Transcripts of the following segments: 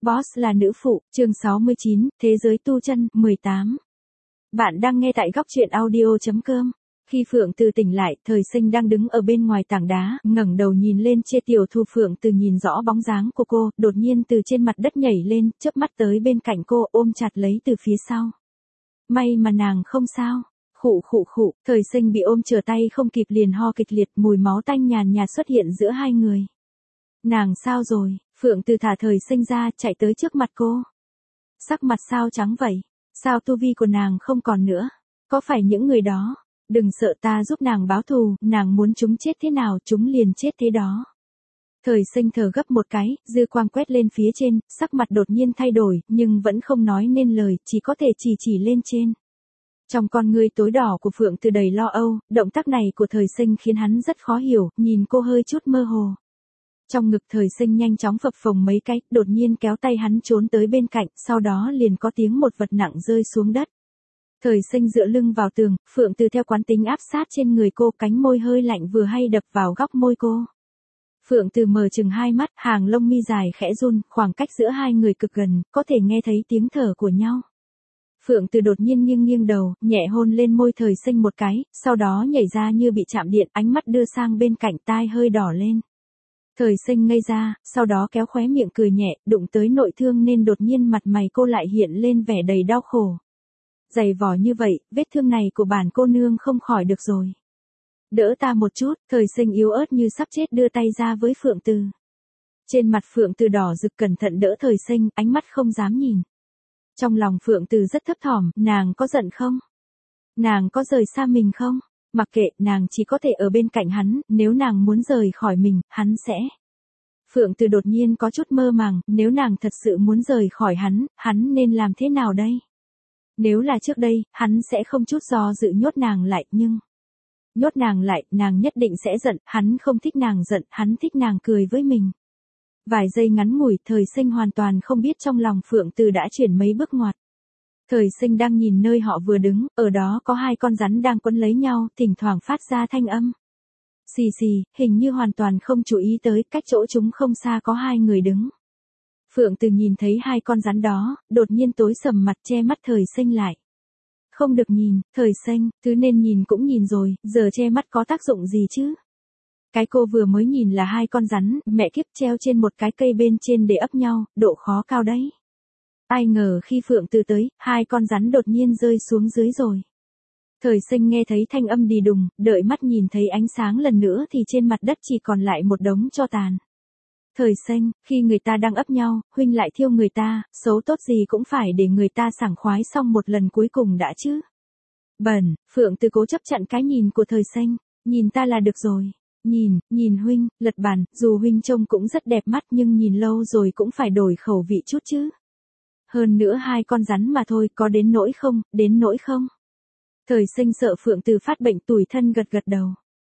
Boss là nữ phụ, chương 69, Thế giới tu chân, 18. Bạn đang nghe tại góc truyện audio.com. Khi Phượng Từ tỉnh lại, Thời Sinh đang đứng ở bên ngoài tảng đá, ngẩng đầu nhìn lên Chê Tiểu Thu. Phượng Từ nhìn rõ bóng dáng của cô, đột nhiên từ trên mặt đất nhảy lên, chớp mắt tới bên cạnh cô, ôm chặt lấy từ phía sau. May mà nàng không sao. Khụ khụ khụ, Thời Sinh bị ôm trở tay không kịp liền ho kịch liệt, mùi máu tanh nhàn nhạt xuất hiện giữa hai người. Nàng sao rồi? Phượng Từ thả Thời Sinh ra, chạy tới trước mặt cô. Sắc mặt sao trắng vậy? Sao tu vi của nàng không còn nữa? Có phải những người đó? Đừng sợ, ta giúp nàng báo thù, nàng muốn chúng chết thế nào chúng liền chết thế đó. Thời Sinh thở gấp một cái, dư quang quét lên phía trên, sắc mặt đột nhiên thay đổi, nhưng vẫn không nói nên lời, chỉ có thể chỉ lên trên. Trong con ngươi tối đỏ của Phượng Từ đầy lo âu, động tác này của Thời Sinh khiến hắn rất khó hiểu, nhìn cô hơi chút mơ hồ. Trong ngực Thời Sinh nhanh chóng phập phồng mấy cái, đột nhiên kéo tay hắn trốn tới bên cạnh, sau đó liền có tiếng một vật nặng rơi xuống đất. Thời Sinh dựa lưng vào tường, Phượng Từ theo quán tính áp sát trên người cô, cánh môi hơi lạnh vừa hay đập vào góc môi cô. Phượng Từ mở chừng hai mắt, hàng lông mi dài khẽ run, khoảng cách giữa hai người cực gần, có thể nghe thấy tiếng thở của nhau. Phượng Từ đột nhiên nghiêng đầu, nhẹ hôn lên môi Thời Sinh một cái, sau đó nhảy ra như bị chạm điện, ánh mắt đưa sang bên cạnh, tai hơi đỏ lên. Thời Sinh ngây ra, sau đó kéo khóe miệng cười nhẹ, đụng tới nội thương nên đột nhiên mặt mày cô lại hiện lên vẻ đầy đau khổ. Dày vò như vậy, vết thương này của bản cô nương không khỏi được rồi. Đỡ ta một chút, Thời Sinh yếu ớt như sắp chết đưa tay ra với Phượng Từ. Trên mặt Phượng Từ đỏ rực cẩn thận đỡ Thời Sinh, ánh mắt không dám nhìn. Trong lòng Phượng Từ rất thấp thỏm, nàng có giận không? Nàng có rời xa mình không? Mặc kệ, nàng chỉ có thể ở bên cạnh hắn, nếu nàng muốn rời khỏi mình, hắn sẽ. Phượng Từ đột nhiên có chút mơ màng, nếu nàng thật sự muốn rời khỏi hắn nên làm thế nào đây? Nếu là trước đây, hắn sẽ không chút do dự nhốt nàng lại, nhưng... Nhốt nàng lại, nàng nhất định sẽ giận, hắn không thích nàng giận, hắn thích nàng cười với mình. Vài giây ngắn ngủi, Thời Sinh hoàn toàn không biết trong lòng Phượng Từ đã chuyển mấy bước ngoặt. Thời Sinh đang nhìn nơi họ vừa đứng, ở đó có hai con rắn đang quấn lấy nhau, thỉnh thoảng phát ra thanh âm. Xì xì, hình như hoàn toàn không chú ý tới cách chỗ chúng không xa có hai người đứng. Phượng Từ nhìn thấy hai con rắn đó, đột nhiên tối sầm mặt che mắt Thời Sinh lại. Không được nhìn, Thời Sinh, thứ nên nhìn cũng nhìn rồi, giờ che mắt có tác dụng gì chứ? Cái cô vừa mới nhìn là hai con rắn, mẹ kiếp treo trên một cái cây bên trên để ấp nhau, độ khó cao đấy. Ai ngờ khi Phượng Từ tới, hai con rắn đột nhiên rơi xuống dưới rồi. Thời Sinh nghe thấy thanh âm đì đùng, đợi mắt nhìn thấy ánh sáng lần nữa thì trên mặt đất chỉ còn lại một đống tro tàn. Thời Sinh, khi người ta đang ấp nhau, huynh lại thiêu người ta, xấu tốt gì cũng phải để người ta sảng khoái xong một lần cuối cùng đã chứ. Bẩn, Phượng Từ cố chấp chặn cái nhìn của Thời Sinh, nhìn ta là được rồi. Nhìn huynh, lật bàn, dù huynh trông cũng rất đẹp mắt nhưng nhìn lâu rồi cũng phải đổi khẩu vị chút chứ. Hơn nữa hai con rắn mà thôi, có đến nỗi không? Thời Sinh sợ Phượng Từ phát bệnh tủi thân gật đầu.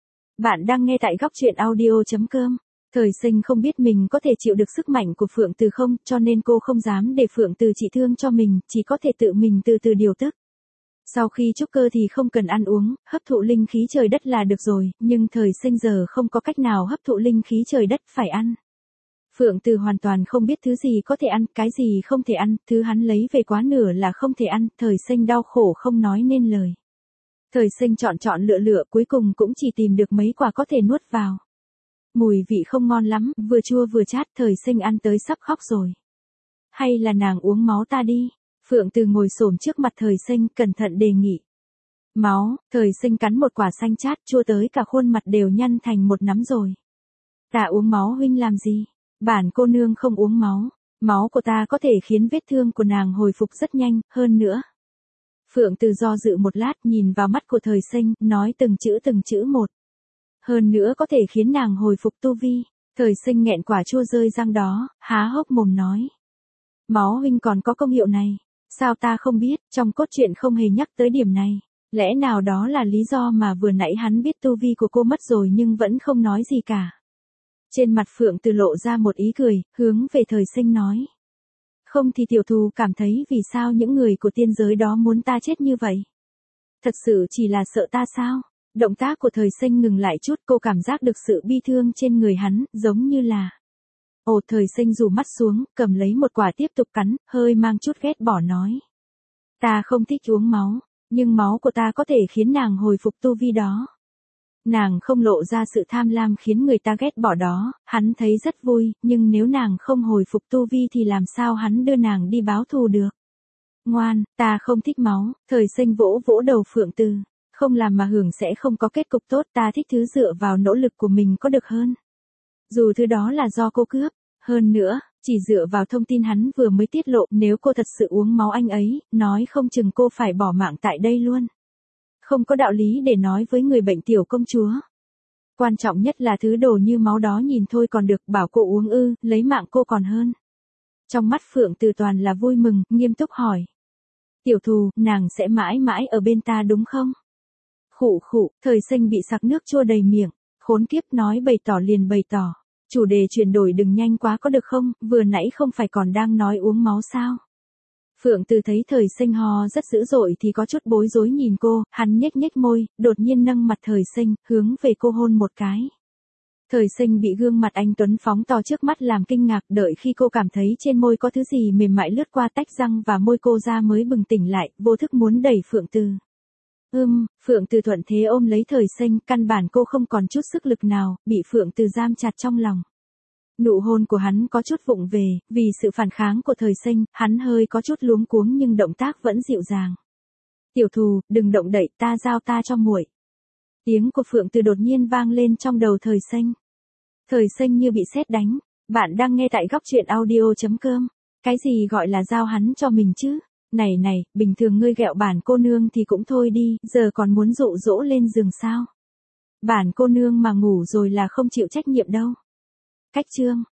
Bạn đang nghe tại góc truyện audio.com. Thời Sinh không biết mình có thể chịu được sức mạnh của Phượng Từ không, cho nên cô không dám để Phượng Từ trị thương cho mình, chỉ có thể tự mình từ từ điều tức. Sau khi trúc cơ thì không cần ăn uống, hấp thụ linh khí trời đất là được rồi, nhưng Thời Sinh giờ không có cách nào hấp thụ linh khí trời đất, phải ăn. Phượng Từ hoàn toàn không biết thứ gì có thể ăn, cái gì không thể ăn, thứ hắn lấy về quá nửa là không thể ăn, Thời Sinh đau khổ không nói nên lời. Thời Sinh chọn lựa cuối cùng cũng chỉ tìm được mấy quả có thể nuốt vào. Mùi vị không ngon lắm, vừa chua vừa chát, Thời Sinh ăn tới sắp khóc rồi. Hay là nàng uống máu ta đi? Phượng Từ ngồi xổm trước mặt Thời Sinh, cẩn thận đề nghị. Máu, Thời Sinh cắn một quả xanh chát, chua tới cả khuôn mặt đều nhăn thành một nắm rồi. Ta uống máu huynh làm gì? Bản cô nương không uống máu. Máu của ta có thể khiến vết thương của nàng hồi phục rất nhanh, hơn nữa. Phượng Từ do dự một lát, nhìn vào mắt của Thời Sinh, nói từng chữ một. Hơn nữa có thể khiến nàng hồi phục tu vi. Thời Sinh nghẹn quả chua rơi răng đó, há hốc mồm nói. Máu huynh còn có công hiệu này. Sao ta không biết, trong cốt truyện không hề nhắc tới điểm này. Lẽ nào đó là lý do mà vừa nãy hắn biết tu vi của cô mất rồi nhưng vẫn không nói gì cả. Trên mặt Phượng Từ lộ ra một ý cười, hướng về Thời Sinh nói. Không thì tiểu thù cảm thấy vì sao những người của tiên giới đó muốn ta chết như vậy? Thật sự chỉ là sợ ta sao? Động tác của Thời Sinh ngừng lại chút, cô cảm giác được sự bi thương trên người hắn, giống như là Ồ, Thời Sinh rủ mắt xuống, cầm lấy một quả tiếp tục cắn, hơi mang chút ghét bỏ nói. Ta không thích uống máu, nhưng máu của ta có thể khiến nàng hồi phục tu vi đó. Nàng không lộ ra sự tham lam khiến người ta ghét bỏ đó, hắn thấy rất vui, nhưng nếu nàng không hồi phục tu vi thì làm sao hắn đưa nàng đi báo thù được. Ngoan, ta không thích máu, Thời Sinh vỗ vỗ đầu Phượng Từ. Không làm mà hưởng sẽ không có kết cục tốt, ta thích thứ dựa vào nỗ lực của mình có được hơn. Dù thứ đó là do cô cướp, hơn nữa, chỉ dựa vào thông tin hắn vừa mới tiết lộ, nếu cô thật sự uống máu anh ấy, nói không chừng cô phải bỏ mạng tại đây luôn. Không có đạo lý để nói với người bệnh tiểu công chúa. Quan trọng nhất là thứ đồ như máu đó nhìn thôi còn được, bảo cô uống lấy mạng cô còn hơn. Trong mắt Phượng Từ toàn là vui mừng, nghiêm túc hỏi. Tiểu thù, nàng sẽ mãi mãi ở bên ta đúng không? Khụ khụ, Thời Sinh bị sặc nước chua đầy miệng, khốn kiếp, nói bày tỏ liền bày tỏ. Chủ đề chuyển đổi đừng nhanh quá có được không, vừa nãy không phải còn đang nói uống máu sao? Phượng Từ thấy Thời Sinh ho rất dữ dội thì có chút bối rối nhìn cô, hắn nhếch nhếch môi, đột nhiên nâng mặt Thời Sinh, hướng về cô hôn một cái. Thời Sinh bị gương mặt anh tuấn phóng to trước mắt làm kinh ngạc, đợi khi cô cảm thấy trên môi có thứ gì mềm mại lướt qua tách răng và môi cô ra mới bừng tỉnh lại, vô thức muốn đẩy Phượng Từ. Phượng Từ thuận thế ôm lấy Thời Sinh, căn bản cô không còn chút sức lực nào, bị Phượng Từ giam chặt trong lòng. Nụ hôn của hắn có chút vụng về, vì sự phản kháng của Thời Sinh, hắn hơi có chút luống cuống nhưng động tác vẫn dịu dàng. Tiểu thù, đừng động đậy, ta giao ta cho muội. Tiếng của Phượng Từ đột nhiên vang lên trong đầu Thời Sinh. Thời Sinh như bị sét đánh. Bạn đang nghe tại góc truyện audio.com. Cái gì gọi là giao hắn cho mình chứ? Này này, bình thường ngươi ghẹo bản cô nương thì cũng thôi đi, giờ còn muốn dụ dỗ lên giường sao? Bản cô nương mà ngủ rồi là không chịu trách nhiệm đâu. Cách chương